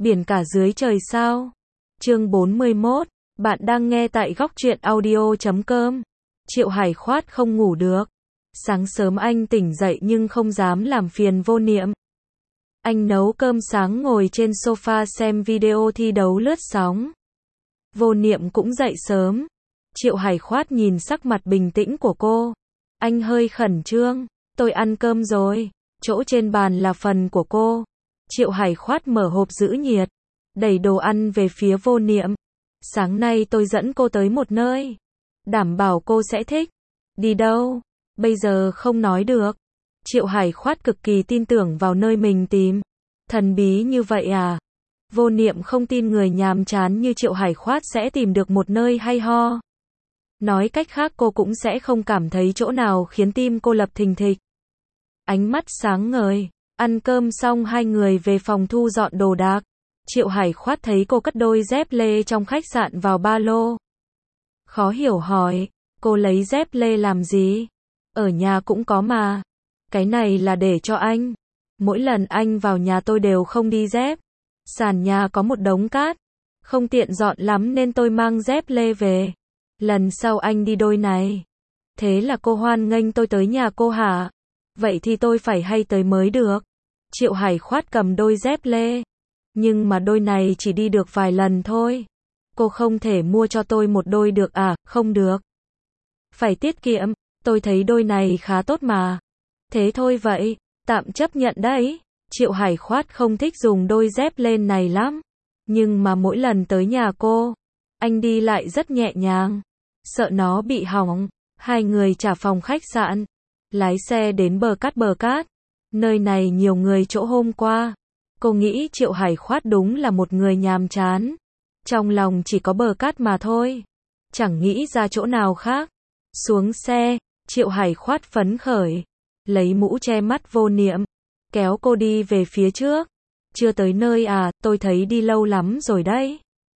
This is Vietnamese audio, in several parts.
Biển cả dưới trời sao? Chương 41, bạn đang nghe tại góc truyện audio.com. Triệu Hải Khoát không ngủ được. Sáng sớm anh tỉnh dậy nhưng không dám làm phiền Vô Niệm. Anh nấu cơm sáng ngồi trên sofa xem video thi đấu lướt sóng. Vô Niệm cũng dậy sớm. Triệu Hải Khoát nhìn sắc mặt bình tĩnh của cô. Anh hơi khẩn trương. Tôi ăn cơm rồi. Chỗ trên bàn là phần của cô. Triệu Hải Khoát mở hộp giữ nhiệt, đẩy đồ ăn về phía Vô Niệm. Sáng nay tôi dẫn cô tới một nơi. Đảm bảo cô sẽ thích. Đi đâu? Bây giờ không nói được. Triệu Hải Khoát cực kỳ tin tưởng vào nơi mình tìm. Thần bí như vậy à? Vô Niệm không tin người nhàm chán như Triệu Hải Khoát sẽ tìm được một nơi hay ho. Nói cách khác cô cũng sẽ không cảm thấy chỗ nào khiến tim cô lập thình thịch. Ánh mắt sáng ngời. Ăn cơm xong hai người về phòng thu dọn đồ đạc. Triệu Hải Khoát thấy cô cất đôi dép lê trong khách sạn vào ba lô. Khó hiểu hỏi, cô lấy dép lê làm gì? Ở nhà cũng có mà. Cái này là để cho anh. Mỗi lần anh vào nhà tôi đều không đi dép. Sàn nhà có một đống cát. Không tiện dọn lắm nên tôi mang dép lê về. Lần sau anh đi đôi này. Thế là cô hoan nghênh tôi tới nhà cô hả? Vậy thì tôi phải hay tới mới được. Triệu Hải Khoát cầm đôi dép lê. Nhưng mà đôi này chỉ đi được vài lần thôi. Cô không thể mua cho tôi một đôi được à? Không được. Phải tiết kiệm, tôi thấy đôi này khá tốt mà. Thế thôi vậy, tạm chấp nhận đấy. Triệu Hải Khoát không thích dùng đôi dép lên này lắm. Nhưng mà mỗi lần tới nhà cô, anh đi lại rất nhẹ nhàng. Sợ nó bị hỏng. Hai người trả phòng khách sạn. Lái xe đến bờ cát. Nơi này nhiều người chỗ hôm qua. Cô nghĩ Triệu Hải Khoát đúng là một người nhàm chán. Trong lòng chỉ có bờ cát mà thôi. Chẳng nghĩ ra chỗ nào khác. Xuống xe, Triệu Hải Khoát phấn khởi. Lấy mũ che mắt Vô Niệm. Kéo cô đi về phía trước. Chưa tới nơi à, tôi thấy đi lâu lắm rồi đấy.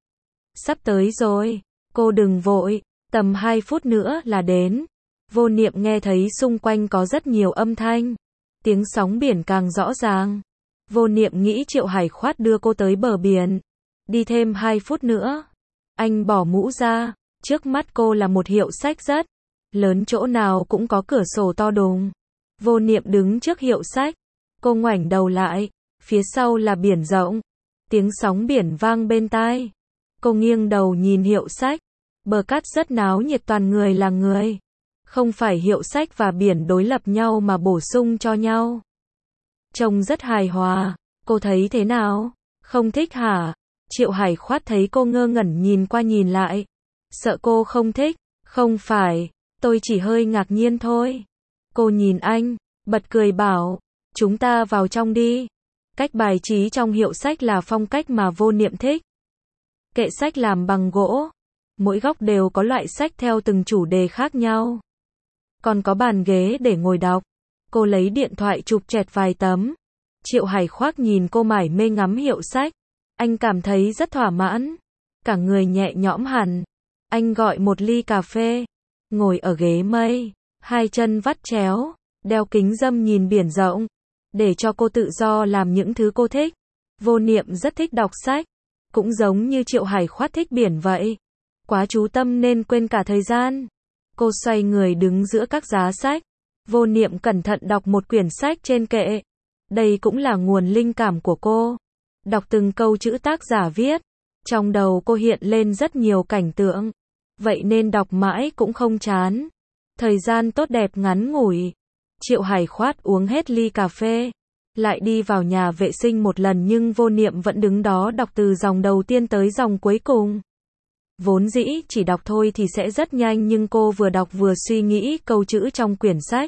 Sắp tới rồi. Cô đừng vội, tầm 2 phút nữa là đến. Vô Niệm nghe thấy xung quanh có rất nhiều âm thanh. Tiếng sóng biển càng rõ ràng. Vô Niệm nghĩ Triệu Hải Khoát đưa cô tới bờ biển. Đi thêm 2 phút nữa. Anh bỏ mũ ra. Trước mắt cô là một hiệu sách rất lớn, chỗ nào cũng có cửa sổ to đùng. Vô Niệm đứng trước hiệu sách. Cô ngoảnh đầu lại. Phía sau là biển rộng. Tiếng sóng biển vang bên tai. Cô nghiêng đầu nhìn hiệu sách. Bờ cát rất náo nhiệt, toàn người là người. Không phải hiệu sách và biển đối lập nhau mà bổ sung cho nhau. Trông rất hài hòa. Cô thấy thế nào? Không thích hả? Triệu Hải Khoát thấy cô ngơ ngẩn nhìn qua nhìn lại. Sợ cô không thích. Không phải, tôi chỉ hơi ngạc nhiên thôi. Cô nhìn anh, bật cười bảo, chúng ta vào trong đi. Cách bài trí trong hiệu sách là phong cách mà Vô Niệm thích. Kệ sách làm bằng gỗ. Mỗi góc đều có loại sách theo từng chủ đề khác nhau. Còn có bàn ghế để ngồi đọc. Cô lấy điện thoại chụp chẹt vài tấm. Triệu Hải Khoát nhìn cô mải mê ngắm hiệu sách. Anh cảm thấy rất thỏa mãn. Cả người nhẹ nhõm hẳn. Anh gọi một ly cà phê. Ngồi ở ghế mây. Hai chân vắt chéo. Đeo kính râm nhìn biển rộng. Để cho cô tự do làm những thứ cô thích. Vô Niệm rất thích đọc sách. Cũng giống như Triệu Hải Khoát thích biển vậy. Quá chú tâm nên quên cả thời gian. Cô xoay người đứng giữa các giá sách. Vô Niệm cẩn thận đọc một quyển sách trên kệ. Đây cũng là nguồn linh cảm của cô. Đọc từng câu chữ tác giả viết. Trong đầu cô hiện lên rất nhiều cảnh tượng. Vậy nên đọc mãi cũng không chán. Thời gian tốt đẹp ngắn ngủi. Triệu Hải Khoát uống hết ly cà phê. Lại đi vào nhà vệ sinh một lần nhưng Vô Niệm vẫn đứng đó đọc từ dòng đầu tiên tới dòng cuối cùng. Vốn dĩ chỉ đọc thôi thì sẽ rất nhanh nhưng cô vừa đọc vừa suy nghĩ câu chữ trong quyển sách.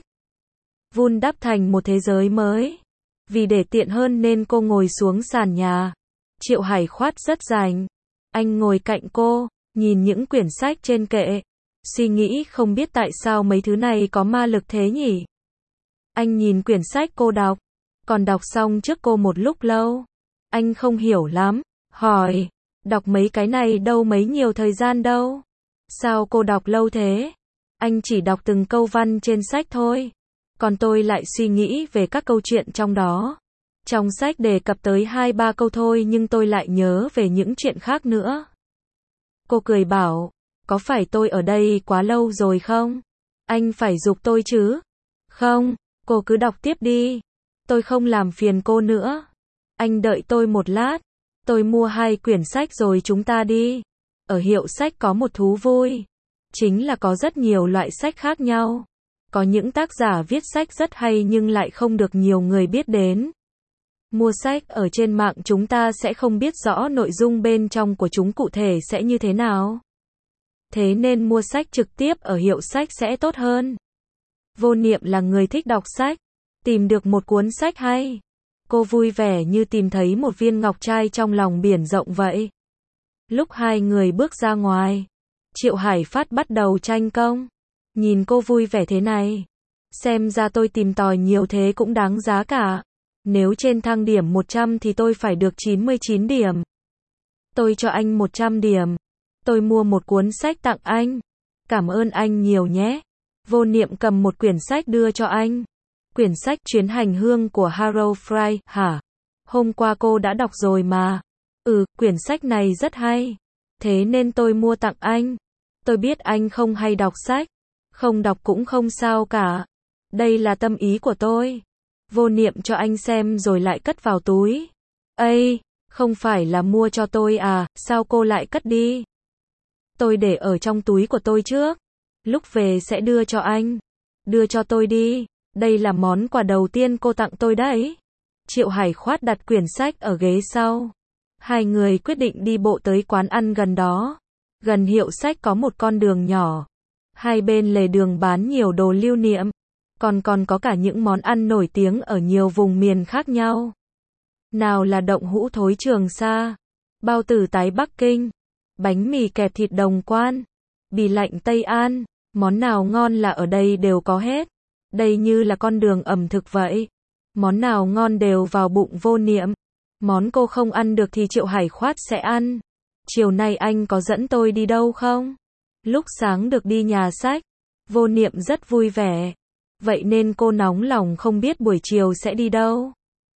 Vun đắp thành một thế giới mới. Vì để tiện hơn nên cô ngồi xuống sàn nhà. Triệu Hải Khoát rất rảnh. Anh ngồi cạnh cô, nhìn những quyển sách trên kệ. Suy nghĩ không biết tại sao mấy thứ này có ma lực thế nhỉ? Anh nhìn quyển sách cô đọc. Còn đọc xong trước cô một lúc lâu. Anh không hiểu lắm. Hỏi. Đọc mấy cái này đâu mấy nhiều thời gian đâu. Sao cô đọc lâu thế? Anh chỉ đọc từng câu văn trên sách thôi. Còn tôi lại suy nghĩ về các câu chuyện trong đó. Trong sách đề cập tới 2-3 câu thôi nhưng tôi lại nhớ về những chuyện khác nữa. Cô cười bảo, có phải tôi ở đây quá lâu rồi không? Anh phải giục tôi chứ? Không, cô cứ đọc tiếp đi. Tôi không làm phiền cô nữa. Anh đợi tôi một lát. Tôi mua 2 quyển sách rồi chúng ta đi. Ở hiệu sách có một thú vui. Chính là có rất nhiều loại sách khác nhau. Có những tác giả viết sách rất hay nhưng lại không được nhiều người biết đến. Mua sách ở trên mạng chúng ta sẽ không biết rõ nội dung bên trong của chúng cụ thể sẽ như thế nào. Thế nên mua sách trực tiếp ở hiệu sách sẽ tốt hơn. Vô Niệm là người thích đọc sách. Tìm được một cuốn sách hay. Cô vui vẻ như tìm thấy một viên ngọc trai trong lòng biển rộng vậy. Lúc hai người bước ra ngoài, Triệu Hải Phát bắt đầu tranh công. Nhìn cô vui vẻ thế này, xem ra tôi tìm tòi nhiều thế cũng đáng giá cả. Nếu trên thang điểm 100 thì tôi phải được 99 điểm. Tôi cho anh 100 điểm. Tôi mua một cuốn sách tặng anh. Cảm ơn anh nhiều nhé. Vô Niệm cầm một quyển sách đưa cho anh. Quyển sách Chuyến hành hương của Harold Fry, hả? Hôm qua cô đã đọc rồi mà. Quyển sách này rất hay. Thế nên tôi mua tặng anh. Tôi biết anh không hay đọc sách. Không đọc cũng không sao cả. Đây là tâm ý của tôi. Vô Niệm cho anh xem rồi lại cất vào túi. Ây, không phải là mua cho tôi à, sao cô lại cất đi? Tôi để ở trong túi của tôi trước. Lúc về sẽ đưa cho anh. Đưa cho tôi đi. Đây là món quà đầu tiên cô tặng tôi đấy. Triệu Hải Khoát đặt quyển sách ở ghế sau. Hai người quyết định đi bộ tới quán ăn gần đó. Gần hiệu sách có một con đường nhỏ. Hai bên lề đường bán nhiều đồ lưu niệm. Còn có cả những món ăn nổi tiếng ở nhiều vùng miền khác nhau. Nào là động hũ thối Trường Sa, bao tử tái Bắc Kinh, bánh mì kẹp thịt Đồng Quan, bì lạnh Tây An, món nào ngon là ở đây đều có hết. Đây như là con đường ẩm thực vậy. Món nào ngon đều vào bụng Vô Niệm. Món cô không ăn được thì Triệu Hải Khoát sẽ ăn. Chiều nay anh có dẫn tôi đi đâu không? Lúc sáng được đi nhà sách. Vô Niệm rất vui vẻ. Vậy nên cô nóng lòng không biết buổi chiều sẽ đi đâu.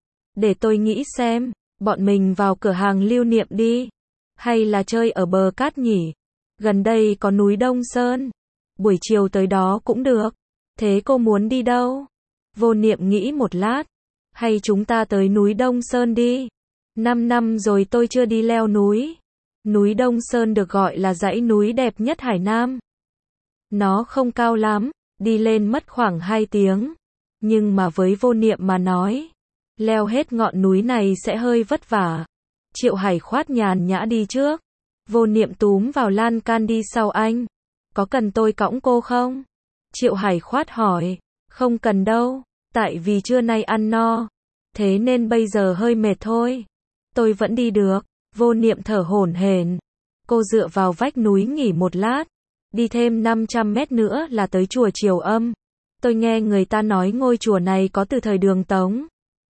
Để tôi nghĩ xem, bọn mình vào cửa hàng lưu niệm đi. Hay là chơi ở bờ cát nhỉ? Gần đây có núi Đông Sơn. Buổi chiều tới đó cũng được. Thế cô muốn đi đâu? Vô Niệm nghĩ một lát. Hay chúng ta tới núi Đông Sơn đi. 5 năm rồi tôi chưa đi leo núi. Núi Đông Sơn được gọi là dãy núi đẹp nhất Hải Nam. Nó không cao lắm, đi lên mất khoảng 2 tiếng. Nhưng mà với Vô Niệm mà nói, leo hết ngọn núi này sẽ hơi vất vả. Triệu Hải Khoát nhàn nhã đi trước. Vô Niệm túm vào lan can đi sau anh. Có cần tôi cõng cô không? Triệu Hải Khoát hỏi. Không cần đâu, tại vì trưa nay ăn no. Thế nên bây giờ hơi mệt thôi. Tôi vẫn đi được. Vô Niệm thở hổn hển. Cô dựa vào vách núi nghỉ một lát. Đi thêm 500 mét nữa là tới chùa Triều Âm. Tôi nghe người ta nói ngôi chùa này có từ thời Đường Tống.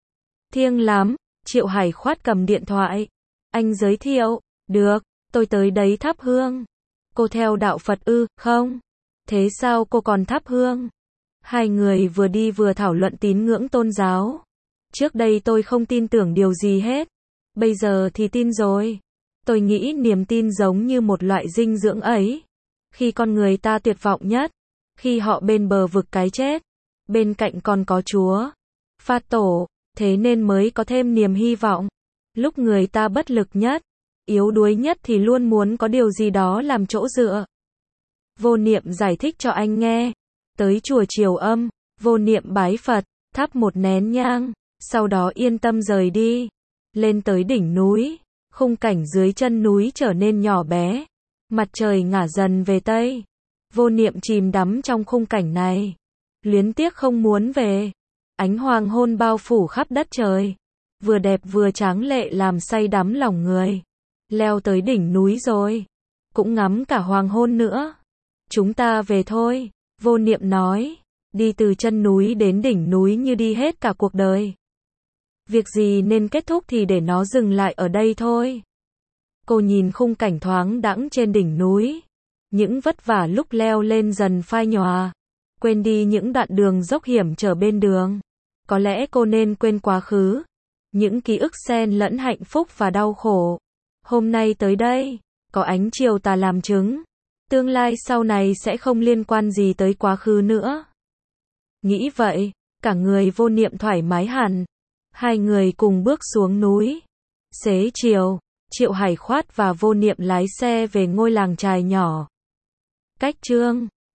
Thiêng lắm. Triệu Hải Khoát cầm điện thoại. Anh giới thiệu. Được, tôi tới đấy thắp hương. Cô theo đạo Phật ư? Không. Thế sao cô còn thắp hương? Hai người vừa đi vừa thảo luận tín ngưỡng tôn giáo. Trước đây tôi không tin tưởng điều gì hết. Bây giờ thì tin rồi. Tôi nghĩ niềm tin giống như một loại dinh dưỡng ấy. Khi con người ta tuyệt vọng nhất, khi họ bên bờ vực cái chết, bên cạnh còn có Chúa, Phật Tổ, thế nên mới có thêm niềm hy vọng. Lúc người ta bất lực nhất, yếu đuối nhất thì luôn muốn có điều gì đó làm chỗ dựa. Vô Niệm giải thích cho anh nghe. Tới chùa Triều Âm, Vô Niệm bái Phật, thắp một nén nhang, sau đó yên tâm rời đi. Lên tới đỉnh núi, khung cảnh dưới chân núi trở nên nhỏ bé. Mặt trời ngả dần về Tây. Vô Niệm chìm đắm trong khung cảnh này. Luyến tiếc không muốn về. Ánh hoàng hôn bao phủ khắp đất trời. Vừa đẹp vừa tráng lệ làm say đắm lòng người. Leo tới đỉnh núi rồi. Cũng ngắm cả hoàng hôn nữa. Chúng ta về thôi. Vô Niệm nói. Đi từ chân núi đến đỉnh núi như đi hết cả cuộc đời. Việc gì nên kết thúc thì để nó dừng lại ở đây thôi. Cô nhìn khung cảnh thoáng đãng trên đỉnh núi. Những vất vả lúc leo lên dần phai nhòa. Quên đi những đoạn đường dốc hiểm trở bên đường. Có lẽ cô nên quên quá khứ. Những ký ức xen lẫn hạnh phúc và đau khổ. Hôm nay tới đây, có ánh chiều tà làm chứng. Tương lai sau này sẽ không liên quan gì tới quá khứ nữa. Nghĩ vậy, cả người Vô Niệm thoải mái hẳn. Hai người cùng bước xuống núi. Xế chiều, Triệu Hải Khoát và Vô Niệm lái xe về ngôi làng chài nhỏ. Cách Chương